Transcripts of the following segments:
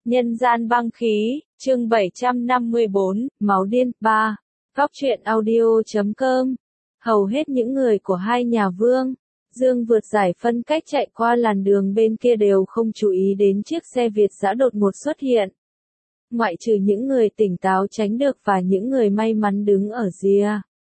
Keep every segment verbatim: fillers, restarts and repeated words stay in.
Nhân gian băng khí, chương bảy trăm năm mươi bốn, Máu điên, ba. Góc truyện audio chấm com. Hầu hết những người của hai nhà Vương, Dương vượt giải phân cách chạy qua làn đường bên kia đều không chú ý đến chiếc xe Việt dã đột ngột xuất hiện. Ngoại trừ những người tỉnh táo tránh được và những người may mắn đứng ở rìa.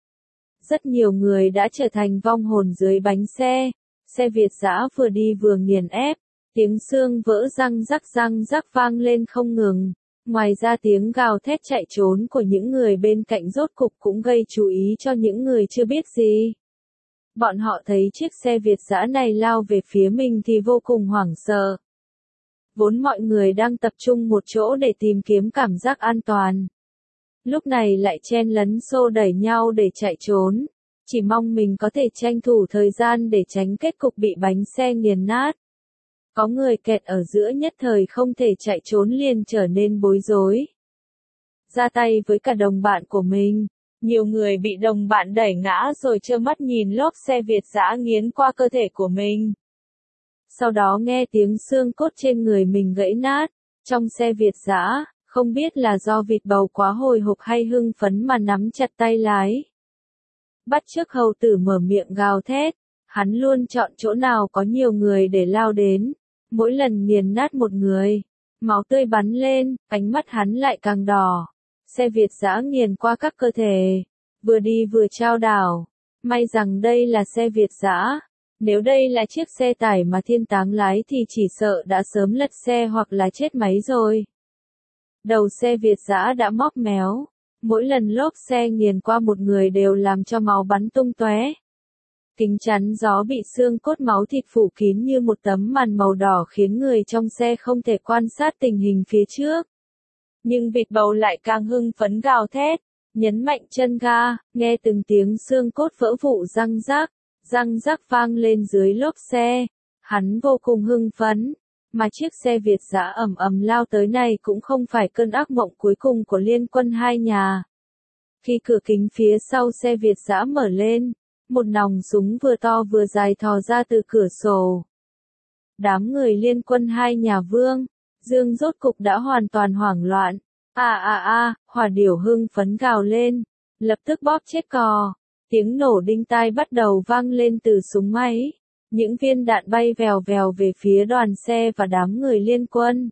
Rất nhiều người đã trở thành vong hồn dưới bánh xe. Xe Việt dã vừa đi vừa nghiền ép. Tiếng xương vỡ răng rắc răng rắc vang lên không ngừng. Ngoài ra tiếng gào thét chạy trốn của những người bên cạnh rốt cục cũng gây chú ý cho những người chưa biết gì. Bọn họ thấy chiếc xe Việt dã này lao về phía mình thì vô cùng hoảng sợ. Vốn mọi người đang tập trung một chỗ để tìm kiếm cảm giác an toàn. Lúc này lại chen lấn xô đẩy nhau để chạy trốn. Chỉ mong mình có thể tranh thủ thời gian để tránh kết cục bị bánh xe nghiền nát. Có người kẹt ở giữa nhất thời không thể chạy trốn liền trở nên bối rối. Ra tay với cả đồng bạn của mình. Nhiều người bị đồng bạn đẩy ngã rồi trơ mắt nhìn lốp xe Việt dã nghiến qua cơ thể của mình. Sau đó nghe tiếng xương cốt trên người mình gãy nát. Trong xe Việt dã, không biết là do vịt bầu quá hồi hộp hay hưng phấn mà nắm chặt tay lái. Bắt chước hầu tử mở miệng gào thét. Hắn luôn chọn chỗ nào có nhiều người để lao đến. Mỗi lần nghiền nát một người, máu tươi bắn lên, ánh mắt hắn lại càng đỏ. Xe Việt dã nghiền qua các cơ thể, vừa đi vừa chao đảo. May rằng đây là xe Việt dã. Nếu đây là chiếc xe tải mà Thiên Táng lái thì chỉ sợ đã sớm lật xe hoặc là chết máy rồi. Đầu xe Việt dã đã móc méo. Mỗi lần lốp xe nghiền qua một người đều làm cho máu bắn tung tóe. Kính chắn gió bị xương cốt máu thịt phủ kín như một tấm màn màu đỏ khiến người trong xe không thể quan sát tình hình phía trước. Nhưng vịt bầu lại càng hưng phấn gào thét, nhấn mạnh chân ga, nghe từng tiếng xương cốt vỡ vụn răng rắc, răng rắc vang lên dưới lốp xe. Hắn vô cùng hưng phấn, mà chiếc xe Việt dã ầm ầm lao tới này cũng không phải cơn ác mộng cuối cùng của liên quân hai nhà. Khi cửa kính phía sau xe Việt dã mở lên, một nòng súng vừa to vừa dài thò ra từ cửa sổ. Đám người liên quân hai nhà Vương, Dương rốt cục đã hoàn toàn hoảng loạn. À à à, Hỏa Điểu hưng phấn gào lên, lập tức bóp chết cò. Tiếng nổ đinh tai bắt đầu vang lên từ súng máy. Những viên đạn bay vèo vèo về phía đoàn xe và đám người liên quân.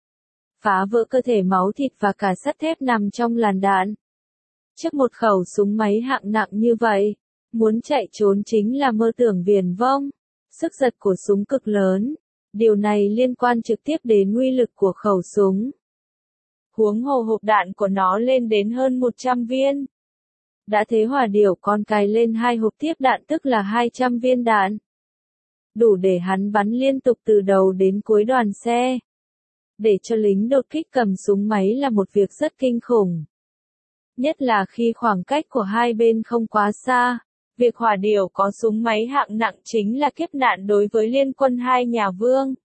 Phá vỡ cơ thể máu thịt và cả sắt thép nằm trong làn đạn. Trước một khẩu súng máy hạng nặng như vậy, muốn chạy trốn chính là mơ tưởng viển vông. Sức giật của súng cực lớn. Điều này liên quan trực tiếp đến uy lực của khẩu súng. Huống hồ hộp đạn của nó lên đến hơn một trăm viên. Đã thế Hỏa Điểu còn cài lên hai hộp tiếp đạn tức là hai trăm viên đạn. Đủ để hắn bắn liên tục từ đầu đến cuối đoàn xe. Để cho lính đột kích cầm súng máy là một việc rất kinh khủng. Nhất là khi khoảng cách của hai bên không quá xa. Việc Hỏa Điểu có súng máy hạng nặng chính là kiếp nạn đối với liên quân hai nhà Vương.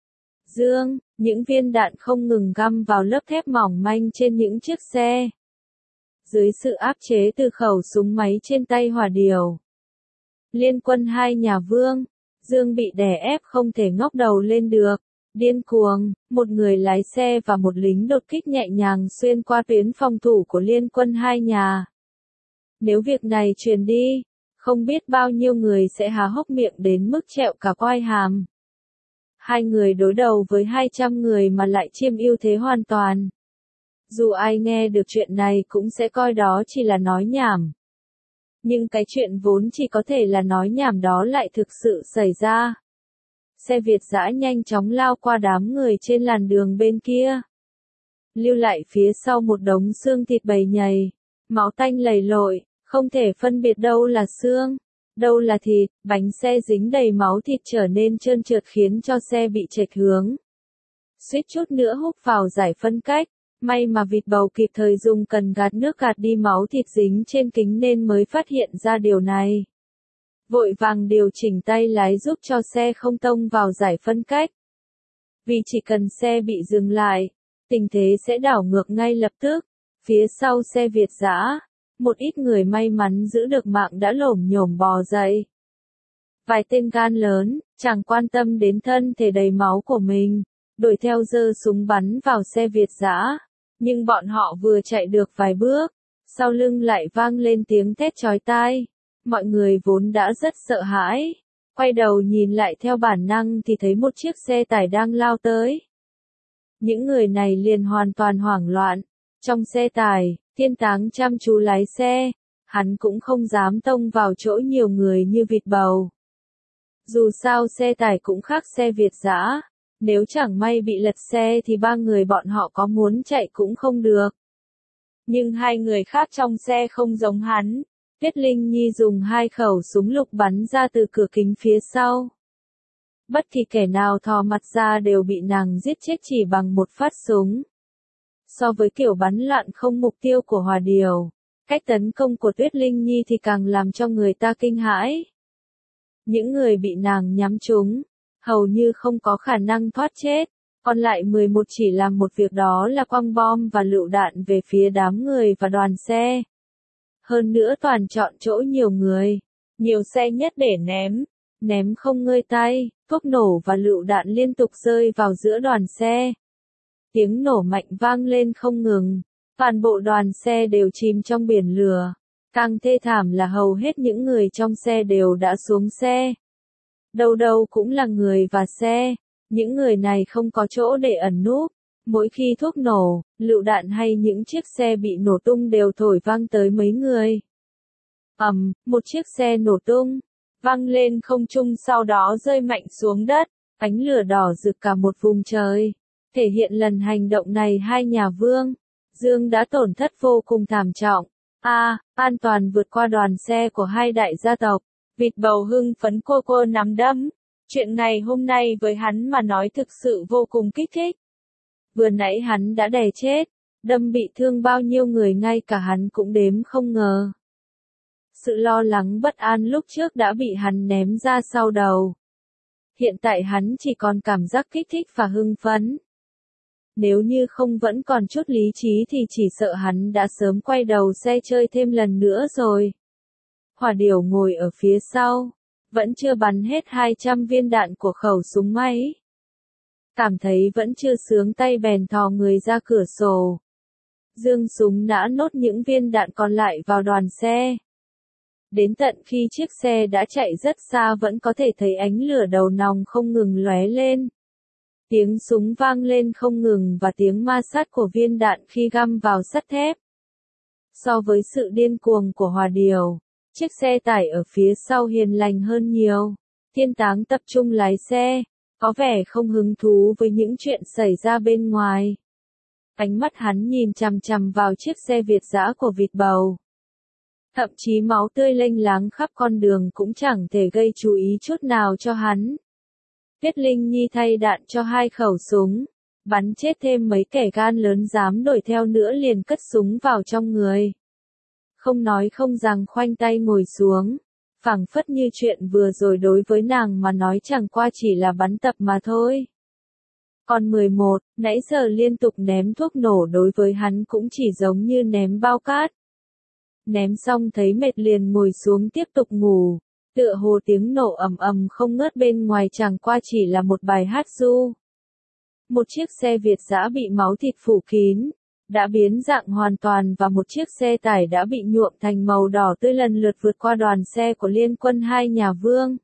Dương, những viên đạn không ngừng găm vào lớp thép mỏng manh trên những chiếc xe. Dưới sự áp chế từ khẩu súng máy trên tay Hỏa Điểu, liên quân hai nhà Vương, Dương bị đè ép không thể ngóc đầu lên được. Điên cuồng, một người lái xe và một lính đột kích nhẹ nhàng xuyên qua tuyến phòng thủ của liên quân hai nhà. Nếu việc này truyền đi, không biết bao nhiêu người sẽ há hốc miệng đến mức trẹo cả quai hàm. Hai người đối đầu với hai trăm người mà lại chiếm ưu thế hoàn toàn. Dù ai nghe được chuyện này cũng sẽ coi đó chỉ là nói nhảm. Nhưng cái chuyện vốn chỉ có thể là nói nhảm đó lại thực sự xảy ra. Xe Việt dã nhanh chóng lao qua đám người trên làn đường bên kia. Lưu lại phía sau một đống xương thịt bầy nhầy, máu tanh lầy lội. Không thể phân biệt đâu là xương, đâu là thịt, bánh xe dính đầy máu thịt trở nên trơn trượt khiến cho xe bị chệch hướng. Suýt chút nữa húc vào giải phân cách, may mà vịt bầu kịp thời dùng cần gạt nước gạt đi máu thịt dính trên kính nên mới phát hiện ra điều này. Vội vàng điều chỉnh tay lái giúp cho xe không tông vào giải phân cách. Vì chỉ cần xe bị dừng lại, tình thế sẽ đảo ngược ngay lập tức. Phía sau xe Việt dã, một ít người may mắn giữ được mạng đã lổm nhổm bò dậy. Vài tên gan lớn, chẳng quan tâm đến thân thể đầy máu của mình, đuổi theo giơ súng bắn vào xe Việt dã. Nhưng bọn họ vừa chạy được vài bước, sau lưng lại vang lên tiếng thét chói tai. Mọi người vốn đã rất sợ hãi, quay đầu nhìn lại theo bản năng thì thấy một chiếc xe tải đang lao tới. Những người này liền hoàn toàn hoảng loạn. Trong xe tải, Thiên Táng chăm chú lái xe, hắn cũng không dám tông vào chỗ nhiều người như vịt bầu. Dù sao xe tải cũng khác xe Việt dã, nếu chẳng may bị lật xe thì ba người bọn họ có muốn chạy cũng không được. Nhưng hai người khác trong xe không giống hắn. Tuyết Linh Nhi dùng hai khẩu súng lục bắn ra từ cửa kính phía sau. Bất kỳ kẻ nào thò mặt ra đều bị nàng giết chết chỉ bằng một phát súng. So với kiểu bắn loạn không mục tiêu của Hòa Điều, cách tấn công của Tuyết Linh Nhi thì càng làm cho người ta kinh hãi. Những người bị nàng nhắm trúng, hầu như không có khả năng thoát chết, còn lại mười một chỉ làm một việc, đó là quăng bom và lựu đạn về phía đám người và đoàn xe. Hơn nữa toàn chọn chỗ nhiều người, nhiều xe nhất để ném, ném không ngơi tay, thuốc nổ và lựu đạn liên tục rơi vào giữa đoàn xe. Tiếng nổ mạnh vang lên không ngừng, toàn bộ đoàn xe đều chìm trong biển lửa. Càng thê thảm là hầu hết những người trong xe đều đã xuống xe. Đâu đâu cũng là người và xe, những người này không có chỗ để ẩn núp. Mỗi khi thuốc nổ, lựu đạn hay những chiếc xe bị nổ tung đều thổi vang tới mấy người. Ầm, một chiếc xe nổ tung, vang lên không trung sau đó rơi mạnh xuống đất, ánh lửa đỏ rực cả một vùng trời. Thể hiện lần hành động này hai nhà Vương, Dương đã tổn thất vô cùng thảm trọng. A, à, an toàn vượt qua đoàn xe của hai đại gia tộc. Vịt bầu hưng phấn cô cô nắm đấm. Chuyện này hôm nay với hắn mà nói thực sự vô cùng kích thích. Vừa nãy hắn đã đè chết, đâm bị thương bao nhiêu người ngay cả hắn cũng đếm không ngờ. Sự lo lắng bất an lúc trước đã bị hắn ném ra sau đầu. Hiện tại hắn chỉ còn cảm giác kích thích và hưng phấn. Nếu như không vẫn còn chút lý trí thì chỉ sợ hắn đã sớm quay đầu xe chơi thêm lần nữa rồi. Hòa Điều ngồi ở phía sau, vẫn chưa bắn hết hai trăm viên đạn của khẩu súng máy. Cảm thấy vẫn chưa sướng tay bèn thò người ra cửa sổ. Dương súng đã nốt những viên đạn còn lại vào đoàn xe. Đến tận khi chiếc xe đã chạy rất xa vẫn có thể thấy ánh lửa đầu nòng không ngừng lóe lên. Tiếng súng vang lên không ngừng và tiếng ma sát của viên đạn khi găm vào sắt thép. So với sự điên cuồng của Hòa Điều, chiếc xe tải ở phía sau hiền lành hơn nhiều. Thiên Táng tập trung lái xe, có vẻ không hứng thú với những chuyện xảy ra bên ngoài. Ánh mắt hắn nhìn chằm chằm vào chiếc xe Việt dã của vịt bầu. Thậm chí máu tươi lênh láng khắp con đường cũng chẳng thể gây chú ý chút nào cho hắn. Tuyết Linh Nhi thay đạn cho hai khẩu súng, bắn chết thêm mấy kẻ gan lớn dám đuổi theo nữa liền cất súng vào trong người. Không nói không rằng khoanh tay ngồi xuống, phảng phất như chuyện vừa rồi đối với nàng mà nói chẳng qua chỉ là bắn tập mà thôi. Còn mười một, nãy giờ liên tục ném thuốc nổ đối với hắn cũng chỉ giống như ném bao cát. Ném xong thấy mệt liền ngồi xuống tiếp tục ngủ, tựa hồ tiếng nổ ầm ầm không ngớt bên ngoài chẳng qua chỉ là một bài hát ru. Một chiếc xe Việt dã bị máu thịt phủ kín, đã biến dạng hoàn toàn và một chiếc xe tải đã bị nhuộm thành màu đỏ tươi lần lượt vượt qua đoàn xe của liên quân hai nhà Vương.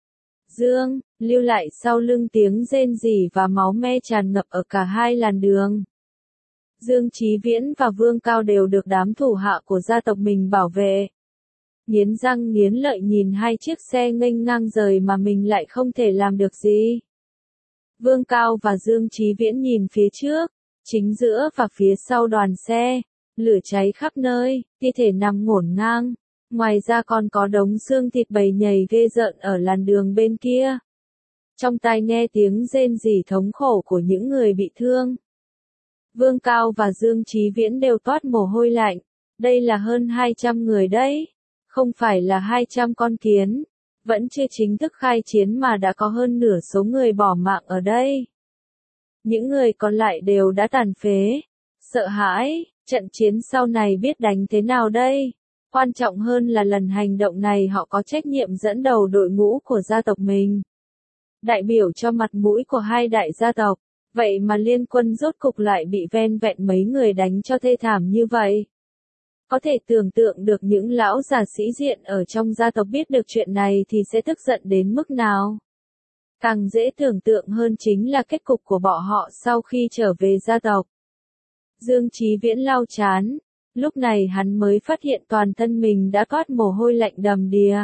Dương, lưu lại sau lưng tiếng rên rỉ và máu me tràn ngập ở cả hai làn đường. Dương Chí Viễn và Vương Cao đều được đám thủ hạ của gia tộc mình bảo vệ. Nghiến răng nghiến lợi nhìn hai chiếc xe nghênh ngang rời mà mình lại không thể làm được gì. Vương Cao và Dương Chí Viễn nhìn phía trước, chính giữa và phía sau đoàn xe, lửa cháy khắp nơi, thi thể nằm ngổn ngang. Ngoài ra còn có đống xương thịt bầy nhầy ghê rợn ở làn đường bên kia. Trong tai nghe tiếng rên rỉ thống khổ của những người bị thương. Vương Cao và Dương Chí Viễn đều toát mồ hôi lạnh. Đây là hơn hai trăm người đấy. Không phải là hai trăm con kiến. Vẫn chưa chính thức khai chiến mà đã có hơn nửa số người bỏ mạng ở đây. Những người còn lại đều đã tàn phế. Sợ hãi, trận chiến sau này biết đánh thế nào đây? Quan trọng hơn là lần hành động này họ có trách nhiệm dẫn đầu đội ngũ của gia tộc mình. Đại biểu cho mặt mũi của hai đại gia tộc, Vậy mà liên quân rốt cục lại bị ven vẹn mấy người đánh cho thê thảm như vậy. Có thể tưởng tượng được những lão già sĩ diện ở trong gia tộc biết được chuyện này thì sẽ tức giận đến mức nào. Càng dễ tưởng tượng hơn chính là kết cục của bọn họ sau khi trở về gia tộc. Dương Chí Viễn lau chán, lúc này hắn mới phát hiện toàn thân mình đã toát mồ hôi lạnh đầm đìa.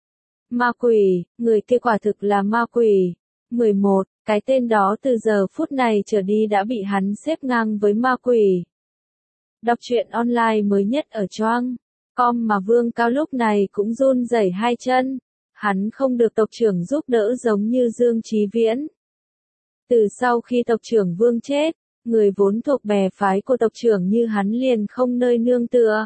Ma quỷ, người kia quả thực là ma quỷ. mười một, cái tên đó từ giờ phút này trở đi đã bị hắn xếp ngang với ma quỷ. Đọc truyện online mới nhất ở Choang com mà Vương Cao lúc này cũng run rẩy hai chân. Hắn không được tộc trưởng giúp đỡ giống như Dương Chí Viễn. Từ sau khi tộc trưởng Vương chết, người vốn thuộc bè phái của tộc trưởng như hắn liền không nơi nương tựa.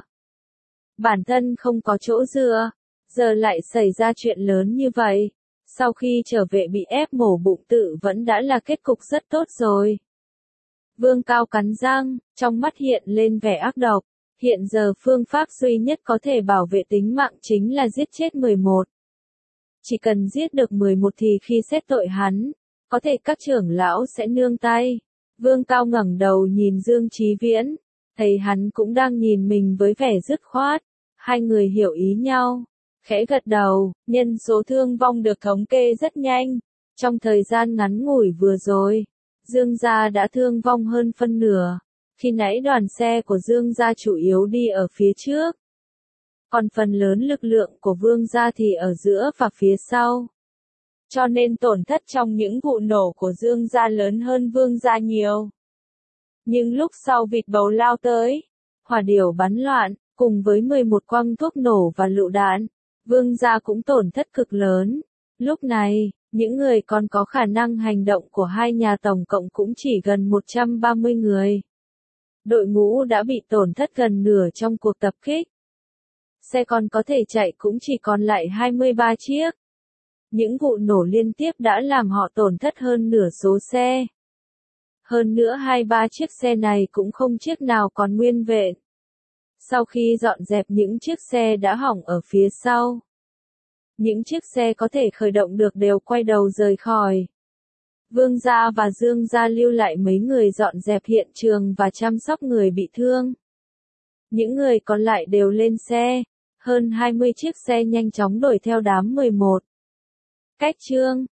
Bản thân không có chỗ dựa, giờ lại xảy ra chuyện lớn như vậy. Sau khi trở về bị ép mổ bụng tự vẫn đã là kết cục rất tốt rồi. Vương Cao cắn răng, trong mắt hiện lên vẻ ác độc. Hiện giờ phương pháp duy nhất có thể bảo vệ tính mạng chính là giết chết mười một. Chỉ cần giết được mười một thì khi xét tội hắn, có thể các trưởng lão sẽ nương tay. Vương Cao ngẩng đầu nhìn Dương Chí Viễn, thấy hắn cũng đang nhìn mình với vẻ dứt khoát. Hai người hiểu ý nhau, khẽ gật đầu, nhân số thương vong được thống kê rất nhanh. Trong thời gian ngắn ngủi vừa rồi, Dương gia đã thương vong hơn phân nửa. Khi nãy đoàn xe của Dương gia chủ yếu đi ở phía trước. Còn phần lớn lực lượng của Vương gia thì ở giữa và phía sau. Cho nên tổn thất trong những vụ nổ của Dương gia lớn hơn Vương gia nhiều. Nhưng lúc sau vịt bầu lao tới, hỏa điểu bắn loạn, cùng với mười một quăng thuốc nổ và lựu đạn, Vương gia cũng tổn thất cực lớn. Lúc này, những người còn có khả năng hành động của hai nhà tổng cộng cũng chỉ gần một trăm ba mươi người. Đội ngũ đã bị tổn thất gần nửa trong cuộc tập kích. Xe còn có thể chạy cũng chỉ còn lại hai mươi ba chiếc. Những vụ nổ liên tiếp đã làm họ tổn thất hơn nửa số xe. Hơn nữa hai ba chiếc xe này cũng không chiếc nào còn nguyên vẹn. Sau khi dọn dẹp những chiếc xe đã hỏng ở phía sau, những chiếc xe có thể khởi động được đều quay đầu rời khỏi. Vương gia và Dương gia lưu lại mấy người dọn dẹp hiện trường và chăm sóc người bị thương. Những người còn lại đều lên xe, hơn hai mươi chiếc xe nhanh chóng đuổi theo đám mười một. Cách chương